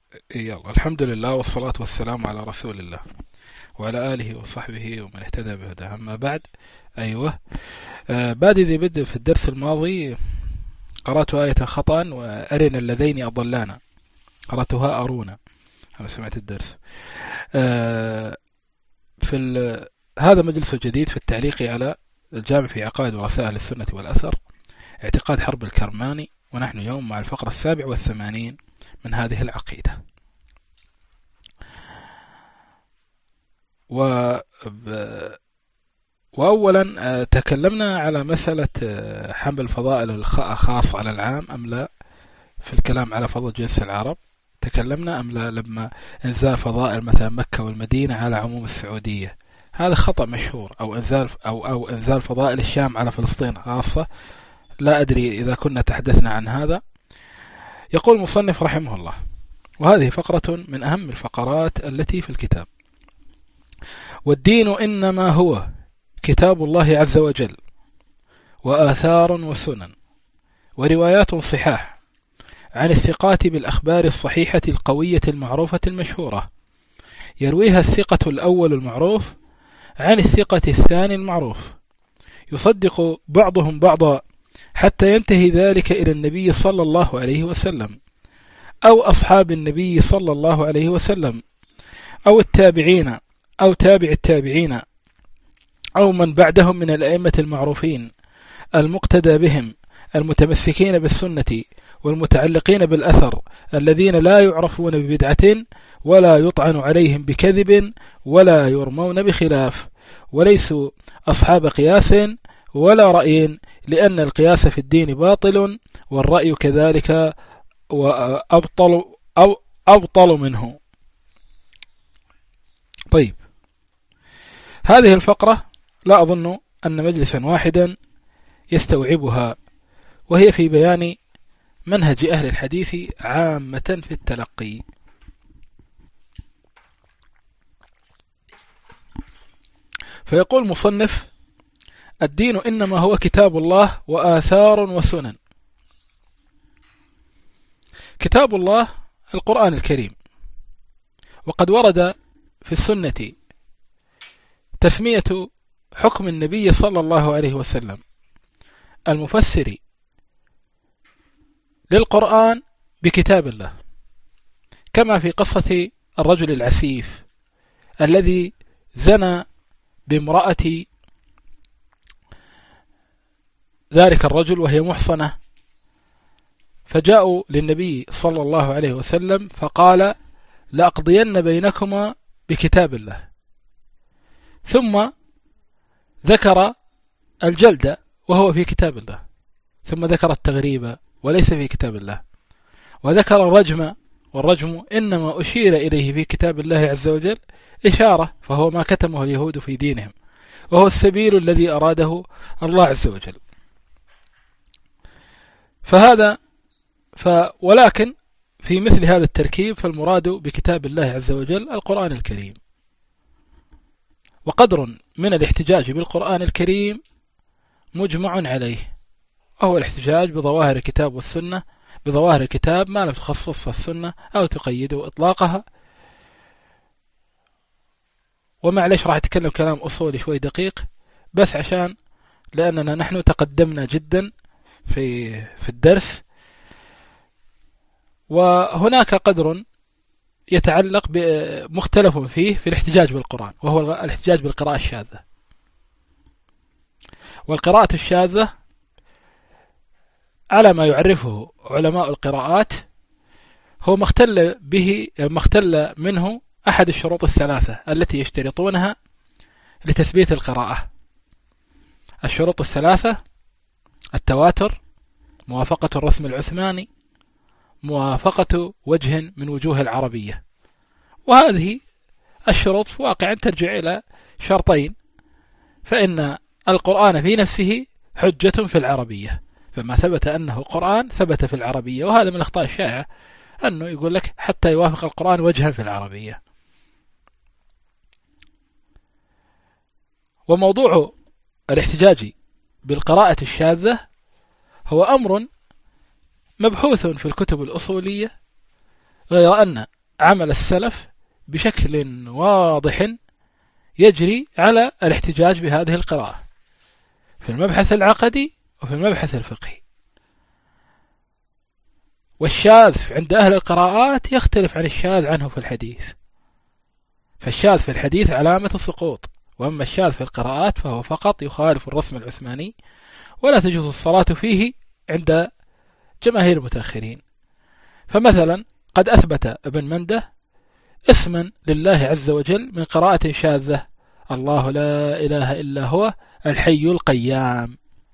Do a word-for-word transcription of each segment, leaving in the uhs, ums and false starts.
يلا، الحمد لله والصلاة والسلام على رسول الله وعلى آله وصحبه ومن اهتدى بهداه. أما بعد، أيوة. آه بعد ذي بدء في الدرس الماضي قرأت آية خطأ، وأرنا اللذين أضلانا، قرأتها أرونا. أنا سمعت الدرس. آه في هذا مجلس جديد في التعليق على الجامع في عقائد ورسائل أهل السنة والأثر، اعتقاد حرب الكرماني، ونحن اليوم مع الفقرة السابع والثمانين من هذه العقيدة. و وأولا تكلمنا على مسألة حمل فضائل الخاص على العام أم لا في الكلام على فضل جنس العرب. تكلمنا أم لا لما انزال فضائل مثلا مكة والمدينة على عموم السعودية، هذا خطأ مشهور. أو انزال أو أو انزال فضائل الشام على فلسطين خاصة، لا أدري إذا كنا تحدثنا عن هذا. يقول المصنف رحمه الله، وهذه فقرة من أهم الفقرات التي في الكتاب: والدين إنما هو كتاب الله عز وجل، وآثار وسنن وروايات صحاح عن الثقات بالأخبار الصحيحة القوية المعروفة المشهورة، يرويها الثقة الأول المعروف عن الثقة الثاني المعروف، يصدق بعضهم بعضا حتى ينتهي ذلك إلى النبي صلى الله عليه وسلم، أو أصحاب النبي صلى الله عليه وسلم، أو التابعين أو تابع التابعين، أو من بعدهم من الأئمة المعروفين المقتدى بهم المتمسكين بالسنة والمتعلقين بالأثر، الذين لا يعرفون ببدعة ولا يطعن عليهم بكذب ولا يرمون بخلاف، وليسوا أصحاب قياس ولا رأي، لأن القياس في الدين باطل، والرأي كذلك وأبطل أو أبطل منه. طيب، هذه الفقرة لا أظن أن مجلسا واحدا يستوعبها، وهي في بيان منهج أهل الحديث عامة في التلقي. فيقول مصنف: الدين إنما هو كتاب الله وآثار وسنن. كتاب الله القرآن الكريم، وقد ورد في السنة تسمية حكم النبي صلى الله عليه وسلم المفسر للقرآن بكتاب الله، كما في قصة الرجل العسيف الذي زنى بامرأة ذلك الرجل وهي محصنة، فجاءوا للنبي صلى الله عليه وسلم فقال: لأقضين بينكما بكتاب الله. ثم ذكر الجلد وهو في كتاب الله، ثم ذكر التغريب وليس في كتاب الله، وذكر الرجم، والرجم إنما أشير إليه في كتاب الله عز وجل إشارة، فهو ما كتمه اليهود في دينهم، وهو السبيل الذي أراده الله عز وجل. فهذا ف ولكن في مثل هذا التركيب فالمراد بكتاب الله عز وجل القرآن الكريم. وقدر من الاحتجاج بالقرآن الكريم مجمع عليه، وهو الاحتجاج بظواهر الكتاب والسنة، بظواهر الكتاب ما لم تخصصها السنة أو تقيده إطلاقها. ومعليش راح أتكلم كلام أصولي شوي دقيق، بس عشان لأننا نحن تقدمنا جدا في في الدرس، وهناك قدر يتعلق بمختلف فيه في الاحتجاج بالقرآن، وهو الاحتجاج بالقراءة الشاذة. والقراءة الشاذة على ما يعرفه علماء القراءات هو ما اختل به ما اختل منه أحد الشروط الثلاثة التي يشترطونها لتثبيت القراءة. الشروط الثلاثة: التواتر، موافقة الرسم العثماني، موافقة وجه من وجوه العربية. وهذه الشروط في واقع ترجع إلى شرطين: فإن القرآن في نفسه حجة في العربية، فما ثبت أنه قرآن ثبت في العربية. وهذا من الأخطاء الشائعة أنه يقول لك حتى يوافق القرآن وجها في العربية. وموضوع الاحتجاج بالقراءة الشاذة هو أمر مبحوث في الكتب الأصولية، غير أن عمل السلف بشكل واضح يجري على الاحتجاج بهذه القراءة في المبحث العقدي وفي المبحث الفقهي. والشاذ عند أهل القراءات يختلف عن الشاذ عنه في الحديث، فالشاذ في الحديث علامة السقوط، وأما الشاذ في القراءات فهو فقط يخالف الرسم العثماني ولا تجوز الصلاة فيه عند جماهير المتأخرين. فمثلا قد أثبت ابن منده اسما لله عز وجل من قراءة شاذة: الله لا إله إلا هو الحي القيام.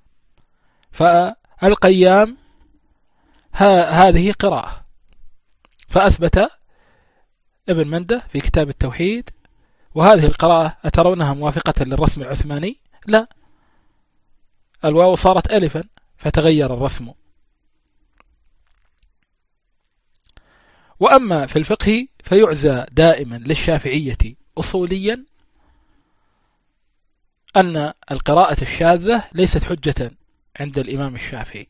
فالقيام هذه قراءة، فأثبت ابن منده في كتاب التوحيد. وهذه القراءة أترونها موافقة للرسم العثماني؟ لا، الواو صارت ألفا فتغير الرسم. وأما في الفقه فيعزى دائما للشافعية أصوليا أن القراءة الشاذة ليست حجة عند الإمام الشافعي،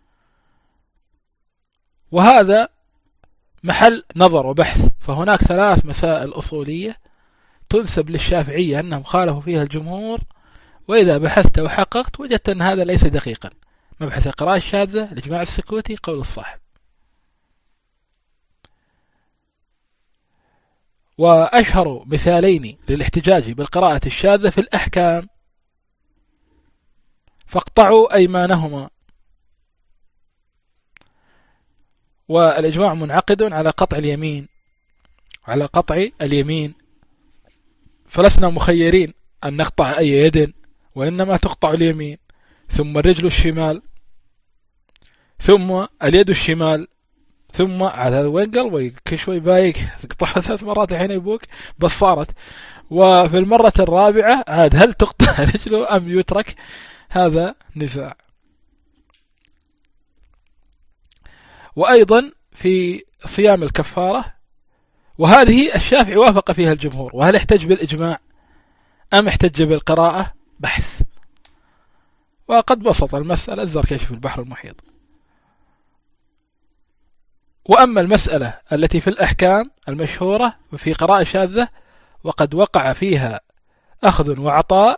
وهذا محل نظر وبحث. فهناك ثلاث مسائل أصولية تنسب للشافعية أنهم خالفوا فيها الجمهور، وإذا بحثت وحققت وجدت أن هذا ليس دقيقا. مبحث القراءة الشاذة، الإجماع السكوتي، قول الصاحب. وأشهر مثالين للاحتجاج بالقراءة الشاذة في الأحكام: فاقطعوا أيمانهما، والإجماع منعقد على قطع اليمين، على قطع اليمين، فلسنا مخيرين أن نقطع أي يد، وإنما تقطع اليمين ثم الرجل الشمال ثم اليد الشمال ثم على وين قلبي كل شوي بايك تقطعها ثلاث مرات الحين يبوك بس صارت. وفي المرة الرابعة عاد هل تقطع رجله أم يترك؟ هذا نزاع. وأيضا في صيام الكفارة، وهذه الشافعي وافق فيها الجمهور. وهل احتج بالإجماع أم احتج بالقراءة؟ بحث، وقد بسط المسألة الزركشي في البحر المحيط. وأما المسألة التي في الأحكام المشهورة في قراءة شاذة وقد وقع فيها أخذ وعطاء،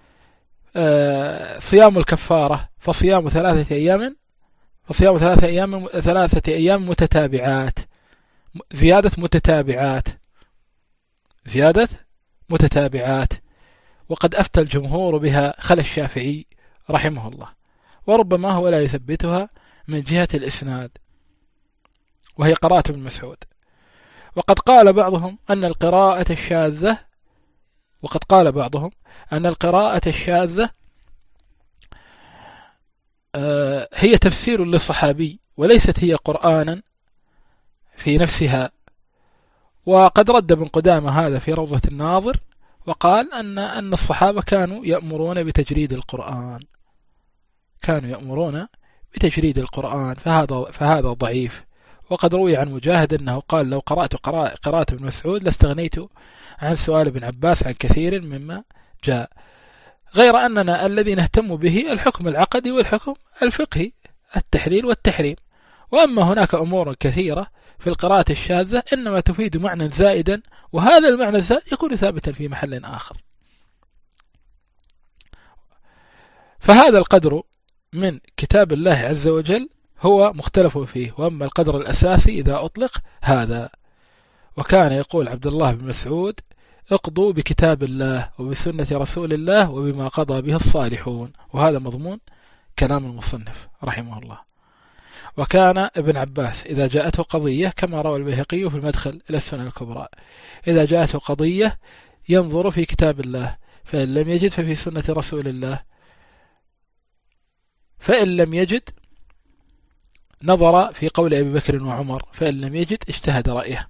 صيام الكفارة فصيام ثلاثة أيام فصيام ثلاثة أيام ثلاثة أيام متتابعات، زيادة متتابعات زيادة متتابعات وقد أفتى الجمهور بها خل الشافعي رحمه الله، وربما هو لا يثبتها من جهة الإسناد، وهي قراءة ابن مسعود. وقد قال بعضهم أن القراءة الشاذة وقد قال بعضهم أن القراءة الشاذة هي تفسير للصحابي وليست هي قرآنا في نفسها. وقد رد ابن قدامة هذا في روضة الناظر، وقال أن أن الصحابة كانوا يأمرون بتجريد القرآن كانوا يأمرون بتجريد القرآن فهذا فهذا ضعيف. وقد روي عن مجاهد أنه قال: لو قرأت قراءة ابن مسعود لاستغنيت عن سؤال ابن عباس عن كثير مما جاء، غير أننا الذي نهتم به الحكم العقدي والحكم الفقهي، التحليل والتحريم. وأما هناك أمور كثيرة في القراءة الشاذة إنما تفيد معنى زائدا، وهذا المعنى الزائد يكون ثابتا في محل آخر. فهذا القدر من كتاب الله عز وجل هو مختلف فيه، وأما القدر الأساسي إذا أطلق هذا. وكان يقول عبد الله بن مسعود: اقضوا بكتاب الله وبسنة رسول الله وبما قضى به الصالحون. وهذا مضمون كلام المصنف رحمه الله. وكان ابن عباس إذا جاءته قضية، كما روى البيهقي في المدخل إلى السنن الكبرى، إذا جاءته قضية ينظر في كتاب الله، فإن لم يجد ففي سنة رسول الله، فإن لم يجد نظر في قول أبي بكر وعمر، فإن لم يجد اجتهد رأيه.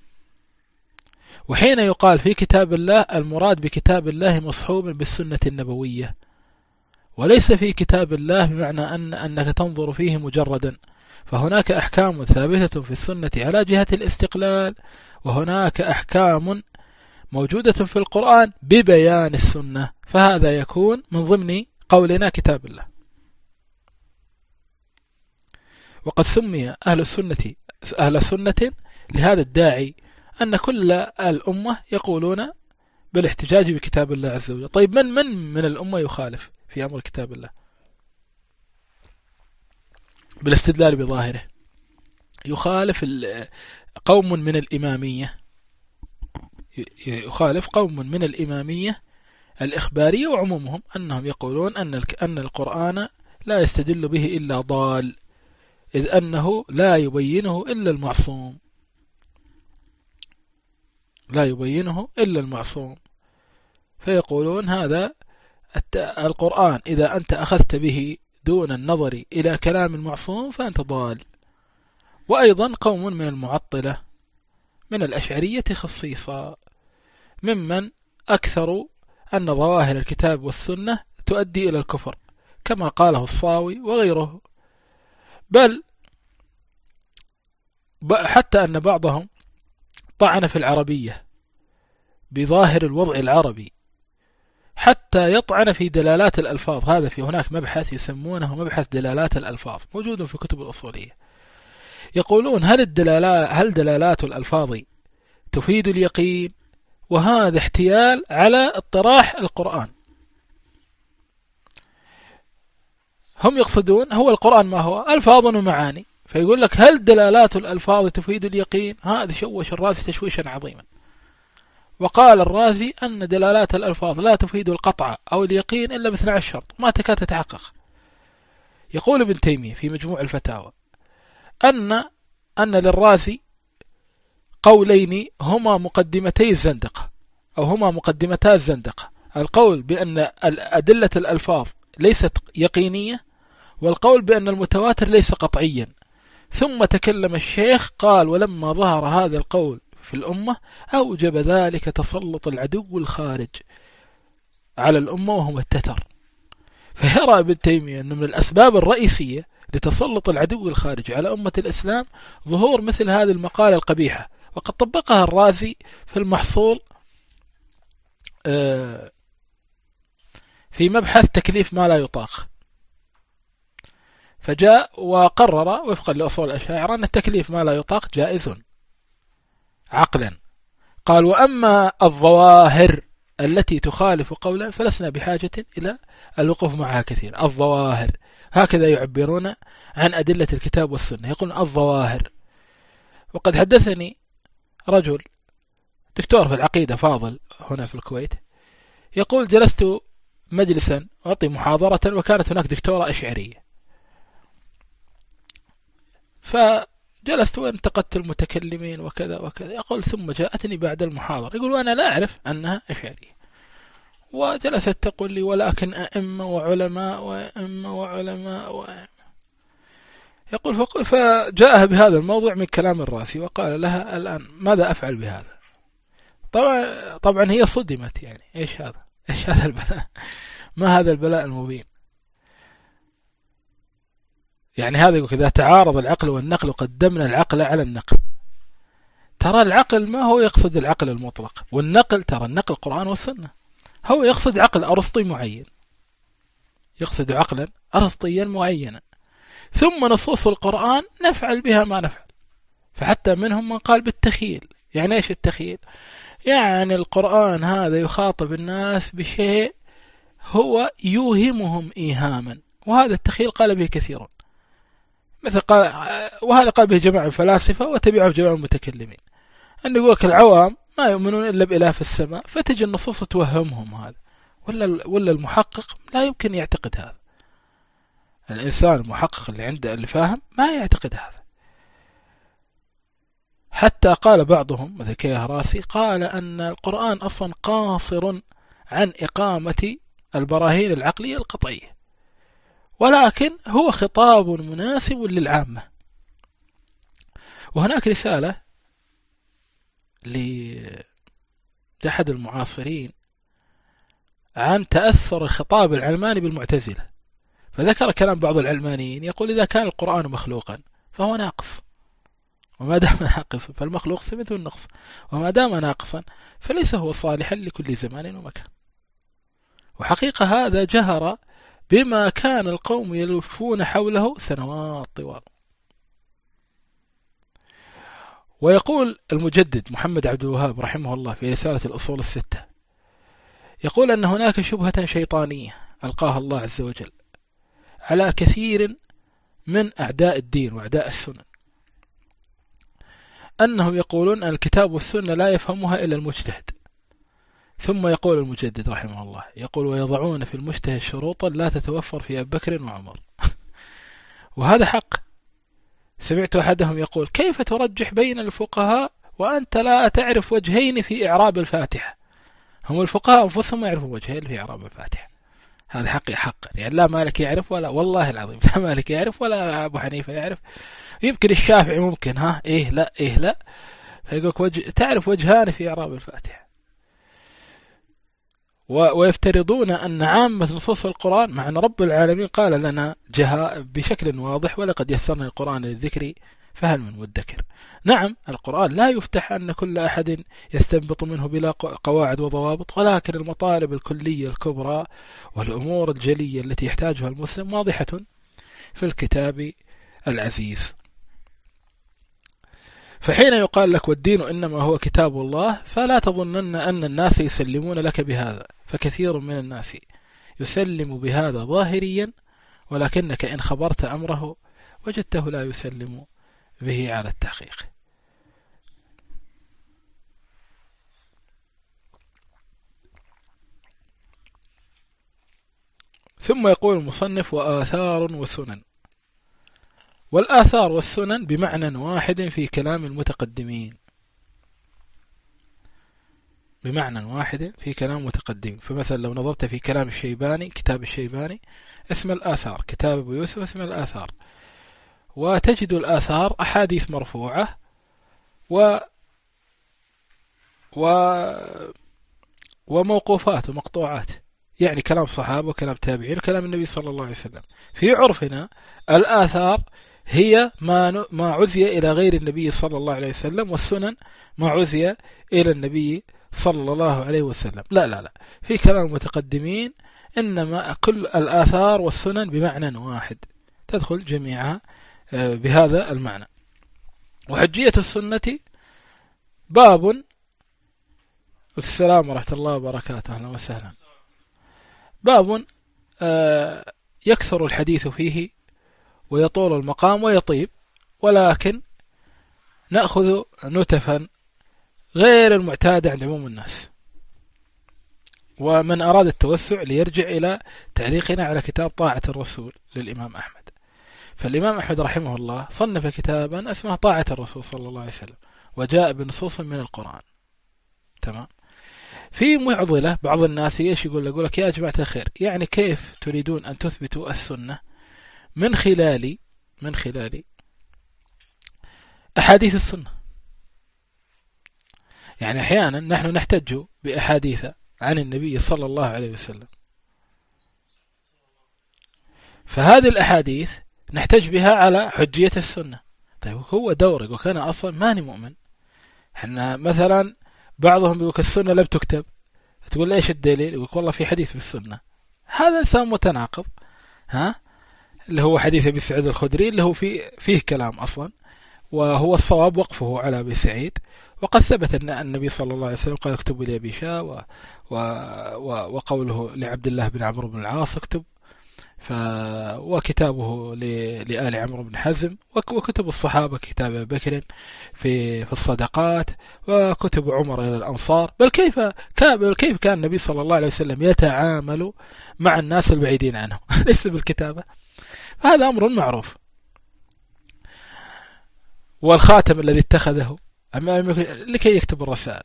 وحين يقال في كتاب الله المراد بكتاب الله مصحوب بالسنة النبوية، وليس في كتاب الله بمعنى أن أنك تنظر فيه مجردا، فهناك أحكام ثابتة في السنة على جهة الاستقلال، وهناك أحكام موجودة في القرآن ببيان السنة، فهذا يكون من ضمن قولنا كتاب الله. وقد سمي أهل السنة أهل سنة لهذا الداعي أن كل الأمة يقولون بالاحتجاج بكتاب الله عز وجل. طيب من من من الأمة يخالف في أمر كتاب الله بالاستدلال بظاهره؟ يخالف قوم من الإمامية، يخالف قوم من الإمامية الإخبارية وعمومهم، أنهم يقولون أن أن القرآن لا يستدل به إلا ضال، إذ أنه لا يبينه إلا المعصوم، لا يبينه إلا المعصوم. فيقولون هذا القرآن إذا أنت أخذت به دون النظر إلى كلام المعصوم فأنت ضال. وأيضا قوم من المعطلة من الأشعرية خصيصا، ممن أكثروا أن ظواهر الكتاب والسنة تؤدي إلى الكفر كما قاله الصاوي وغيره، بل حتى أن بعضهم طعن في العربية بظاهر الوضع العربي حتى يطعن في دلالات الألفاظ. هذا في هناك مبحث يسمونه مبحث دلالات الألفاظ موجود في كتب الأصولية. يقولون هل الدلالات هل دلالات الألفاظ تفيد اليقين؟ وهذا احتيال على اطراح القرآن. هم يقصدون هو القرآن ما هو ألفاظ ومعاني، فيقول لك هل دلالات الألفاظ تفيد اليقين؟ هذا شوش الرازي تشويشا عظيما. وقال الرازي أن دلالات الألفاظ لا تفيد القطع أو اليقين إلا باثني عشر شرط ما تكاد تتحقق. يقول ابن تيمية في مجموع الفتاوى أن أن للرازي قولين هما مقدمتي الزندقة أو هما مقدمتا الزندقة: القول بأن أدلة الألفاظ ليست يقينية، والقول بأن المتواتر ليس قطعيا. ثم تكلم الشيخ قال: ولما ظهر هذا القول في الأمة أوجب ذلك تسلط العدو الخارج على الأمة وهم التتر. فيرى ابن تيمية أن من الأسباب الرئيسية لتسلط العدو الخارج على أمة الإسلام ظهور مثل هذه المقالة القبيحة، وقد طبقها الرازي في المحصول في مبحث تكليف ما لا يطاق. فجاء وقرر وفقا لأصول الأشاعرة أن التكليف ما لا يطاق جائز عقلا. قال: وأما الظواهر التي تخالف قولا فلسنا بحاجة إلى الوقوف معها كثير. الظواهر هكذا يعبرون عن أدلة الكتاب والسنة، يقولون الظواهر. وقد حدثني رجل دكتور في العقيدة فاضل هنا في الكويت، يقول: جلست مجلسا أعطي محاضرة وكانت هناك دكتورة أشعرية، فجلست وانتقدت المتكلمين وكذا وكذا. يقول: ثم جاءتني بعد المحاضرة يقول وأنا لا أعرف أنها أشعرية، وجلست تقول لي: ولكن أئمة وعلماء وأئمة وعلماء وأئمة. يقول: فجاءها بهذا الموضوع من كلام الرازي وقال لها: الآن ماذا أفعل بهذا؟ طبعا طبعا هي صدمت، يعني إيش هذا؟ إيش هذا البلاء؟ ما هذا البلاء المبين؟ يعني هذا يقول: إذا تعارض العقل والنقل قدمنا العقل على النقل. ترى العقل ما هو يقصد العقل المطلق، والنقل ترى النقل القرآن والسنة، هو يقصد عقل أرسطي معين، يقصد عقلا أرسطيا معينا، ثم نصوص القرآن نفعل بها ما نفعل. فحتى منهم من قال بالتخيل. يعني إيش التخيل؟ يعني القرآن هذا يخاطب الناس بشيء هو يوهمهم إيهاما، وهذا التخيل قال به كثيرون، مثل قال، وهذا قال به جماعة الفلاسفة وتبعه جماعة المتكلمين، أن يقولك العوام ما يؤمنون إلا بإله في السماء، فتجي النصوص توهمهم هذا، ولا ولا المحقق لا يمكن يعتقد هذا. الإنسان المحقق اللي عنده اللي فاهم ما يعتقد هذا. حتى قال بعضهم مثل كيهراسي قال أن القرآن أصلا قاصر عن إقامة البراهين العقلية القطعية، ولكن هو خطاب مناسب للعامة. وهناك رسالة لأحد المعاصرين عن تأثر الخطاب العلماني بالمعتزلة، فذكر كلام بعض العلمانيين يقول: إذا كان القرآن مخلوقا فهو ناقص، وما دام ناقص فالمخلوق سمته النقص، وما دام ناقصا فليس هو صالحا لكل زمان ومكان. وحقيقة هذا جهر بما كان القوم يلفون حوله سنوات طوال. ويقول المجدد محمد عبد الوهاب رحمه الله في رسالة الأصول الستة، يقول أن هناك شبهة شيطانية ألقاها الله عز وجل على كثير من أعداء الدين وأعداء السنن، أنهم يقولون أن الكتاب والسنة لا يفهمها إلا المجتهد. ثم يقول المجدد رحمه الله، يقول ويضعون في المجتهد شروطا لا تتوفر في أبي بكر وعمر. وهذا حق. سمعت أحدهم يقول كيف ترجح بين الفقهاء وأنت لا تعرف وجهين في إعراب الفاتحة؟ هم الفقهاء أنفسهم ما يعرفوا وجهين في إعراب الفاتحة. هذا حقي حقا، يعني لا مالك يعرف ولا والله العظيم لا مالك يعرف ولا أبو حنيفة يعرف. يمكن الشافعي ممكن ها إيه لا إيه لا، فيقولك وجه تعرف وجهان في إعراب الفاتحة. ويفترضون أن عامة نصوص القرآن، مع أن رب العالمين قال لنا جهاء بشكل واضح ولقد يسرنا القرآن للذكر فهل من مدكر. نعم القرآن لا يفتح أن كل أحد يستنبط منه بلا قواعد وضوابط، ولكن المطالب الكلية الكبرى والأمور الجلية التي يحتاجها المسلم واضحة في الكتاب العزيز. فحين يقال لك والدين إنما هو كتاب الله، فلا تظنن أن الناس يسلمون لك بهذا، فكثير من الناس يسلم بهذا ظاهريا، ولكنك إن خبرت أمره وجدته لا يسلم به على التحقيق. ثم يقول المصنف وآثار وسنن. والآثار والسنن بمعنى واحد في كلام المتقدمين، بمعنى واحد في كلام المتقدمين. فمثلا لو نظرت في كلام الشيباني، كتاب الشيباني اسم الآثار، كتاب أبو يوسف اسم الآثار، وتجد الآثار أحاديث مرفوعة و و وموقوفات ومقطوعات، يعني كلام صحابة وكلام تابعين وكلام النبي صلى الله عليه وسلم. في عرفنا الآثار هي ما ما عزي إلى غير النبي صلى الله عليه وسلم، والسنن ما عزي إلى النبي صلى الله عليه وسلم. لا لا لا، في كلام المتقدمين إنما كل الآثار والسنن بمعنى واحد، تدخل جميعها بهذا المعنى. وحجية السنة باب. السلام ورحمة الله وبركاته، أهلا وسهلا. باب يكثر الحديث فيه ويطول المقام ويطيب، ولكن نأخذ نتفا غير المعتادة عند عموم الناس. ومن أراد التوسع ليرجع إلى تعليقنا على كتاب طاعة الرسول للإمام أحمد. فالإمام أحمد رحمه الله صنف كتابا اسمه طاعة الرسول صلى الله عليه وسلم، وجاء بنصوص من القرآن. تمام. في معضلة بعض الناس ايش يقول يقول لك يا جماعة الخير، يعني كيف تريدون أن تثبتوا السنة من خلال من خلال أحاديث السنة؟ يعني أحيانا نحن نحتج بأحاديث عن النبي صلى الله عليه وسلم، فهذه الأحاديث نحتج بها على حجية السنة. طيب هو دورك وكان أصلا ماني مؤمن. احنا مثلا بعضهم يقول السنة لم تكتب، تقول ايش الدليل؟ يقول والله في حديث بالسنة. هذا إنسان متناقض، ها اللي هو حديث أبي سعيد الخدري اللي هو فيه فيه كلام أصلا، وهو الصواب وقفه على أبي سعيد. وقد ثبت أن النبي صلى الله عليه وسلم قال اكتبوا لي أبي شاء، و... و... و... وقوله لعبد الله بن عمرو بن العاص اكتب، ف... وكتابه ل... لآل عمرو بن حزم، وك... وكتب الصحابة كتاب أبي بكر في في الصدقات، وكتب عمر إلى الأنصار. بل كيف كان بل كيف كان النبي صلى الله عليه وسلم يتعامل مع الناس البعيدين عنه ليس بالكتابة. فهذا أمر معروف. والخاتم الذي اتخذه لكي يكتب الرسائل،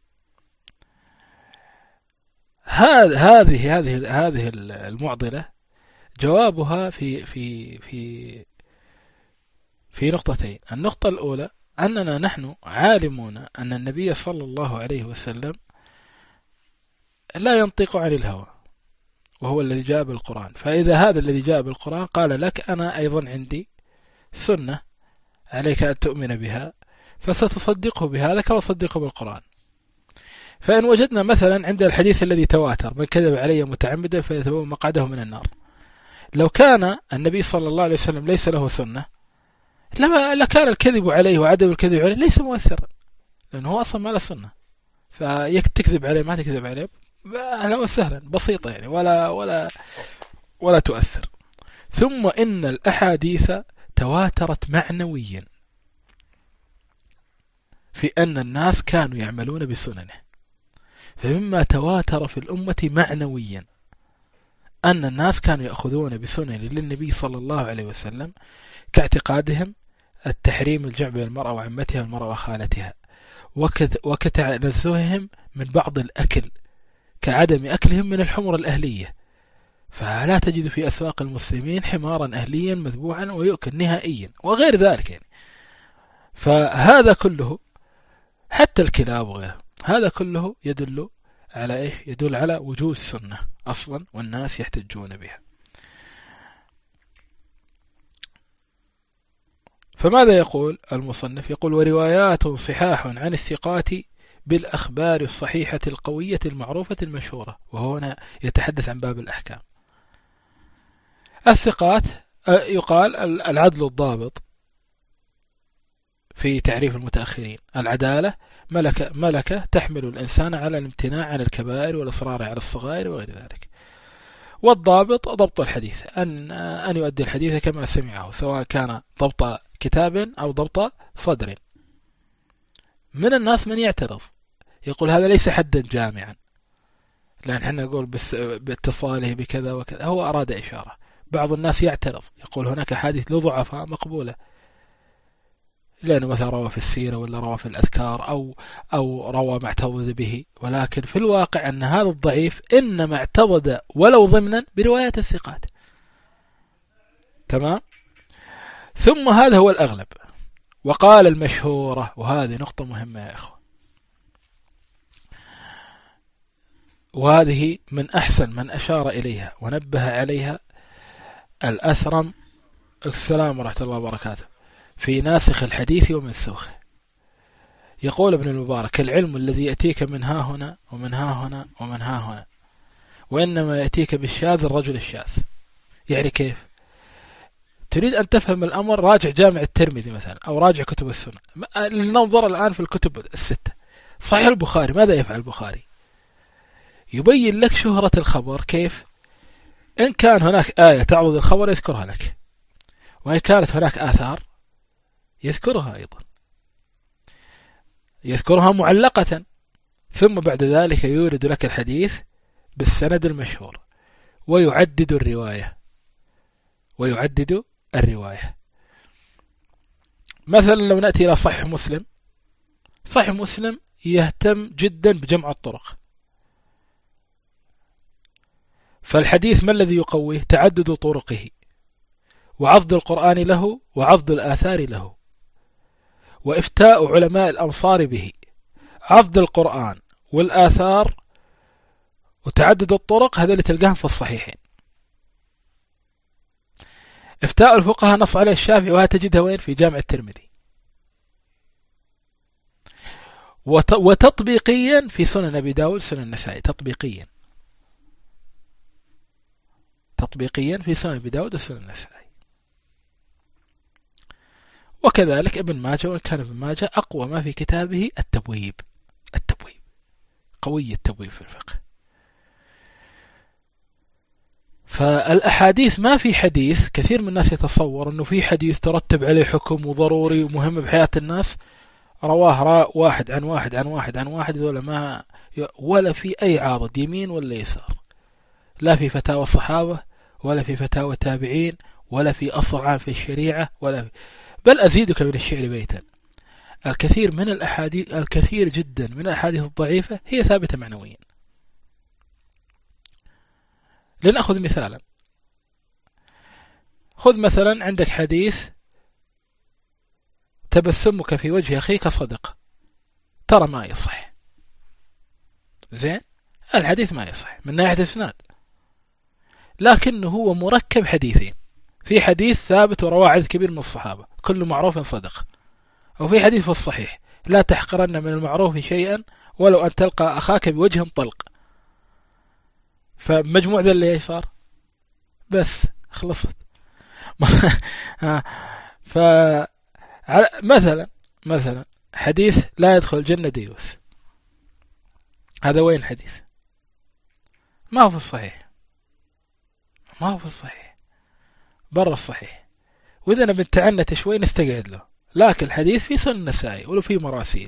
هذه هذه هذه هذه المعضلة جوابها في في في في نقطتين. النقطة الأولى أننا نحن عالمون أن النبي صلى الله عليه وسلم لا ينطق عن الهوى، وهو الذي جاء بالقرآن. فإذا هذا الذي جاء بالقرآن قال لك أنا أيضا عندي سنة عليك أن تؤمن بها، فستصدقه بهذا كما تصدقه بالقرآن. فإن وجدنا مثلا عند الحديث الذي تواتر من كذب علي متعمدا فيتبوأ مقعده من النار، لو كان النبي صلى الله عليه وسلم ليس له سنة لما لكان الكذب عليه وعدم الكذب عليه ليس مؤثرا، لأنه هو أصلا ما له سنة، فتكذب عليه ما تكذب عليه أهلا وسهلا بسيطة يعني، ولا ولا ولا تؤثر. ثم إن الأحاديث تواترت معنويا في أن الناس كانوا يعملون بسننه، فمما تواتر في الأمة معنويا أن الناس كانوا يأخذون بسنن للنبي صلى الله عليه وسلم، كاعتقادهم التحريم الجمع بين المرأة وعمتها والمرأة وخالتها، وكتنزههم من بعض الأكل كعدم أكلهم من الحمر الأهلية، فلا تجد في أسواق المسلمين حمارا أهليا مذبوحا ويؤكل نهائيا وغير ذلك يعني. فهذا كله حتى الكلاب وغيره، هذا كله يدل على إيش؟ يدل على وجود السنة أصلا والناس يحتجون بها. فماذا يقول المصنف؟ يقول: وروايات صحاح عن الثقات بالأخبار الصحيحة القوية المعروفة المشهورة. وهو هنا يتحدث عن باب الأحكام. الثقات يقال العدل الضابط في تعريف المتأخرين، العدالة ملكة, ملكة تحمل الإنسان على الامتناع عن الكبائر والإصرار على الصغائر وغير ذلك. والضابط ضبط الحديث، أن أن يؤدي الحديث كما سمعه، سواء كان ضبط كتاب أو ضبط صدر. من الناس من يعترض يقول هذا ليس حدا جامعا، لأن احنا نقول باتصاله بكذا وكذا، هو أراد إشارة. بعض الناس يعترض يقول هناك حديث لضعفاء مقبولة، لأنه مثلا روى في السيرة ولا روى في الأذكار أو أو روى ما اعتضد به، ولكن في الواقع أن هذا الضعيف إنما اعتضد ولو ضمنا بروايات الثقات. تمام. ثم هذا هو الأغلب. وقال المشهورة، وهذه نقطة مهمة يا إخوة، وهذه من أحسن من أشار إليها ونبه عليها الأثرم، السلام ورحمة الله وبركاته، في ناسخ الحديث ومنسوخه. يقول ابن المبارك: العلم الذي يأتيك من ها هنا ومن ها هنا ومن ها هنا، وإنما يأتيك بالشاذ الرجل الشاذ. يعني كيف؟ تريد أن تفهم الأمر، راجع جامع الترمذي مثلا أو راجع كتب السنة. لننظر الآن في الكتب الستة. صحيح البخاري، ماذا يفعل البخاري؟ يبين لك شهرة الخبر كيف؟ إن كان هناك آية تعرض الخبر يذكرها لك، وإن كانت هناك آثار يذكرها أيضا، يذكرها معلقة، ثم بعد ذلك يورد لك الحديث بالسند المشهور ويعدد الرواية ويعدد الرواية. مثلا لو نأتي إلى صحيح مسلم، صحيح مسلم يهتم جدا بجمع الطرق، فالحديث ما الذي يقويه؟ تعدد طرقه وعضد القرآن له وعضد الآثار له وإفتاء علماء الأمصار به. عضد القرآن والآثار وتعدد الطرق هذا اللي تلقاهم في الصحيحين. إفتاء الفقهاء نص عليه الشافعي، وها تجدها وين؟ في جامع الترمذي. وتطبيقيا في سنن أبي داود سنن النسائي، تطبيقيا تطبيقيا في سنن أبي داود وسنن النسائي. وكذلك ابن ماجه، وإن كان ابن ماجه أقوى ما في كتابه التبويب، التبويب قوي التبويب في الفقه. فالأحاديث ما في حديث، كثير من الناس يتصور أنه في حديث ترتب عليه حكم وضروري ومهم بحياة الناس، رواه واحد عن واحد عن واحد عن واحد، ولا ما ولا في أي عارض يمين ولا يسار، لا في فتاوى الصحابة ولا في فتاوى التابعين ولا في أصل عام في الشريعة ولا في. بل أزيدك من الشعر بيتا، الكثير من الأحاديث، الكثير جدا من الأحاديث الضعيفة هي ثابتة معنويا. لنأخذ مثالا، خذ مثلا عندك حديث تبسمك في وجه أخيك صدقة، ترى ما يصح، زين، الحديث ما يصح من ناحية إسناد، لكنه هو مركب حديثين، في حديث ثابت ورواه عدد كبير من الصحابة كل معروف صدقة، وفي حديث في الصحيح لا تحقرن من المعروف شيئا ولو أن تلقى أخاك بوجه طلق. فمجموع ذا اللي صار بس خلصت. مثلا مثلا حديث لا يدخل الجنة ديوث، هذا وين حديث؟ ما هو في الصحيح، ما هو في الصحيح، برا الصحيح. وإذا نبي نتعنت شوي نستقعد له، لكن الحديث في سنن النسائي ولو في مراسيل.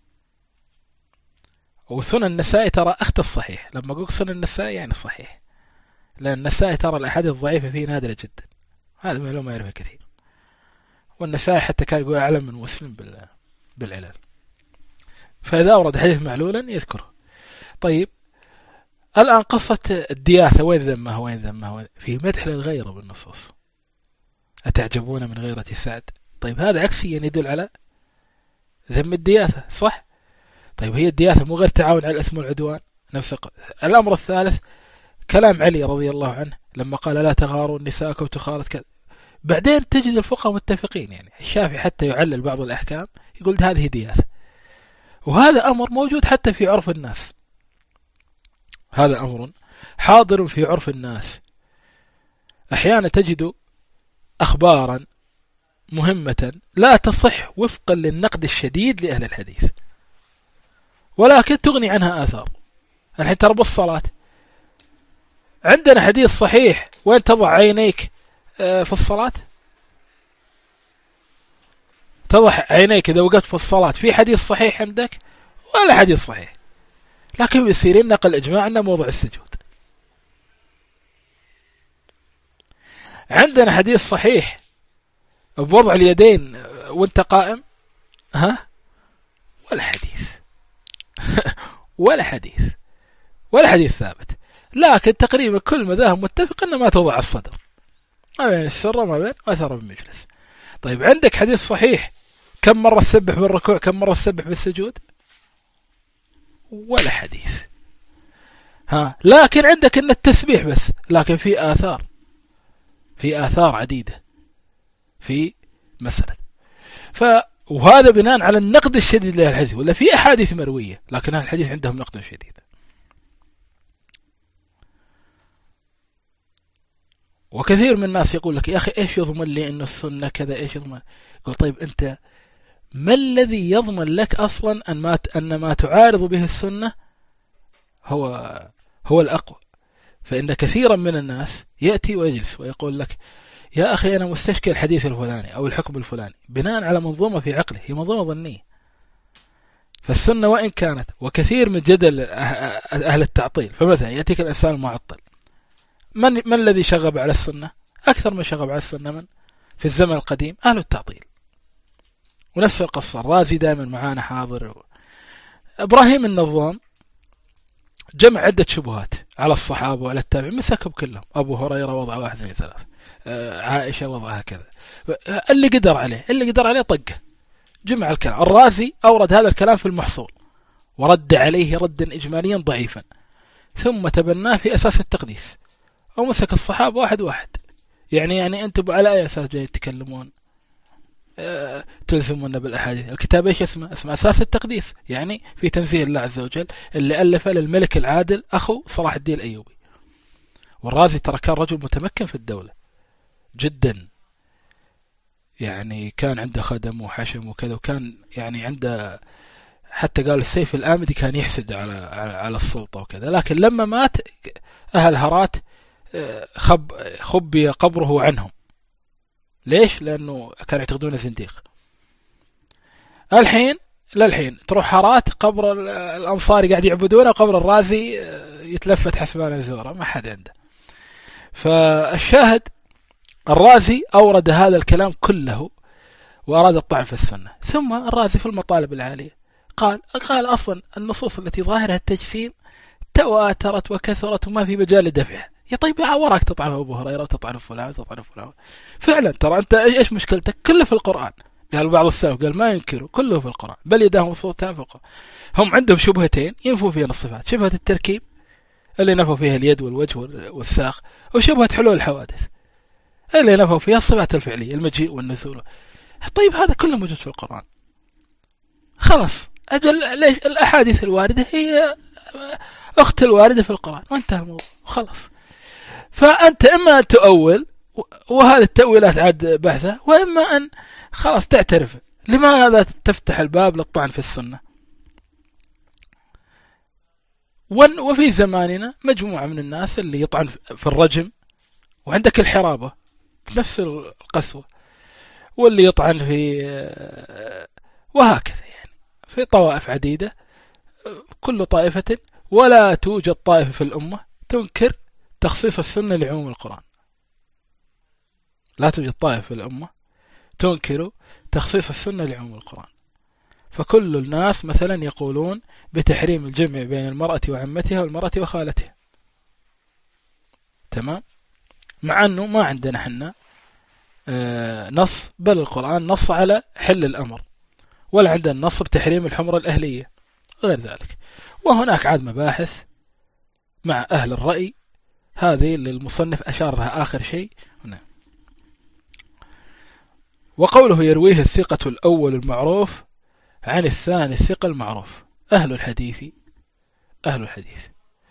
وسنن النسائي ترى أخت الصحيح، لما أقول سنن النسائي يعني صحيح، لأن النسائي ترى الأحاديث الضعيفة فيه نادرة جدا، هذا معلومة يعرفها كثير. والنسائي حتى كان يقول أعلم من مسلم بالعلل، فإذا أورد حديث معلولا يذكره. طيب الآن قصة الدياثة وين ذمها وين ذمها؟ في مدح للغيرة بالنصوص، أتعجبون من غيرة سعد. طيب هذا عكسيا يدل على ذم الدياثة، صح؟ طيب هي الدياثة مو غير تعاون على الإثم والعدوان؟ نفس الأمر الثالث كلام علي رضي الله عنه لما قال لا تغاروا نساءكم تخالط كذا. بعدين تجد الفقهاء متفقين، يعني الشافعي حتى يعلل بعض الأحكام يقول هذه دياثة، وهذا أمر موجود حتى في عرف الناس، هذا أمر حاضر في عرف الناس. أحيانا تجد أخبارا مهمة لا تصح وفقا للنقد الشديد لأهل الحديث، ولكن تغني عنها آثار. الحين ترى بالصلاة عندنا حديث صحيح وين تضع عينيك في الصلاة، تضع عينيك إذا وقفت في الصلاة، في حديث صحيح عندك ولا حديث صحيح، لكن يصير نقل إجماع أنه موضع السجود. عندنا حديث صحيح بوضع اليدين وانت قائم، ها ولا حديث ولا حديث ولا حديث ثابت، لكن تقريبا كل مذاهب متفق أنه ما توضع الصدر، ما بين السرة ما بين أثر بالمجلس. طيب عندك حديث صحيح كم مرة تسبح بالركوع كم مرة تسبح بالسجود، ولا حديث. ها لكن عندك أن التسبيح بس، لكن في آثار، في آثار عديدة في مسألة. ف وهذا بناء على النقد الشديد للحديث، ولا في أحاديث مروية لكن هذا الحديث عندهم نقد شديد. وكثير من الناس يقول لك يا أخي إيش يضمن لي أن السنة كذا، إيش يضمن؟ يقول طيب أنت ما الذي يضمن لك أصلا أن ما أن ما تعارض به السنة هو هو الأقوى؟ فإن كثيرا من الناس يأتي ويجلس ويقول لك يا أخي أنا مستشكل الحديث الفلاني أو الحكم الفلاني بناء على منظومة في عقله، هي منظومة ظنية. فالسنة وإن كانت، وكثير من جدل أهل التعطيل، فمثلا يأتيك الإنسان المعطل، من من الذي شغب على السنة أكثر من شغب على السنة من في الزمن القديم؟ أهل التعطيل. ونفس القصة الرازي دائما معانا حاضر. إبراهيم النظام جمع عدة شبهات على الصحابة وعلى التابعين، مسكهم كلهم. أبو هريرة وضع واحد اثنين ثلاث، عائشة وضعها كذا، اللي قدر عليه اللي قدر عليه طقه، جمع الكلام. الرازي أورد هذا الكلام في المحصول ورد عليه ردا إجماليا ضعيفا، ثم تبناه في أساس التقديس ومسك الصحابة واحد واحد. يعني يعني أنتم على أي أساس جاي تتكلمون أه تلزمون بالأحاديث؟ الكتاب إيش اسمه؟ اسمه أساس التقديس، يعني في تنزيه الله عز وجل اللي ألفه للملك العادل أخو صلاح الدين الأيوبي. والرازي ترى كان رجل متمكن في الدولة جدا، يعني كان عنده خدم وحشم وكذا، وكان يعني عنده حتى قال السيف الآمدي كان يحسد على على السلطة وكذا. لكن لما مات أهل هرات خب خبي قبره عنهم. ليش؟ لأنه كانوا يعتقدونه زنديق. الحين للحين تروح هرات قبر الأنصاري قاعد يعبدونه، قبر الرازي يتلفت حسبان زورة، ما حد عنده. فالشاهد الرازي أورد هذا الكلام كله وأراد الطعن في السنة. ثم الرازي في المطالب العالية قال قال أصلا النصوص التي ظاهرها التجسيم تواترت وكثرت وما في مجال لدفعها. يا طيب عوراك تطعن أبو هريرة وتطعن فلان وتطعن فلان، فعلا ترى أنت إيش مشكلتك؟ كله في القرآن. قال بعض السلف قال ما ينكروا كله في القرآن، بل يداهم مبسوطتان في القرآن. هم عندهم شبهتين ينفوا فيها الصفات، شبهة التركيب اللي نفوا فيها اليد والوجه والساق، وشبهة حلول الحوادث اللي نفوا فيها الصفات الفعلية المجيء والنزول. طيب هذا كله موجود في القرآن، خلاص أجل ليش الأحاديث الواردة هي أخت الواردة في القرآن وانتهى الموضوع خلاص. فأنت إما أن تؤول وهذه التأويلات عاد بحثة، وإما أن خلاص تعترف. لماذا تفتح الباب للطعن في السنة؟ وفي زماننا مجموعة من الناس اللي يطعن في الرجم، وعندك الحرابة بنفس القسوة، واللي يطعن في وهكذا، يعني في طوائف عديدة كل طائفة. ولا توجد طائفة في الأمة تنكر تخصيص السنة لعموم القرآن. لا توجد طائفة في الأمة تنكر تخصيص السنة لعموم القرآن. فكل الناس مثلا يقولون بتحريم الجمع بين المرأة وعمتها والمرأة وخالتها، تمام، مع أنه ما عندنا حنا آه نص، بل القرآن نص على حل الأمر، ولا عندنا نص بتحريم الحمرة الأهلية غير ذلك. وهناك عاد مباحث مع أهل الرأي، هذه اللي المصنف أشار لها آخر شيء هنا. وقوله يرويه الثقة الأول المعروف عن الثاني الثقة المعروف. أهل الحديث أهل الحديث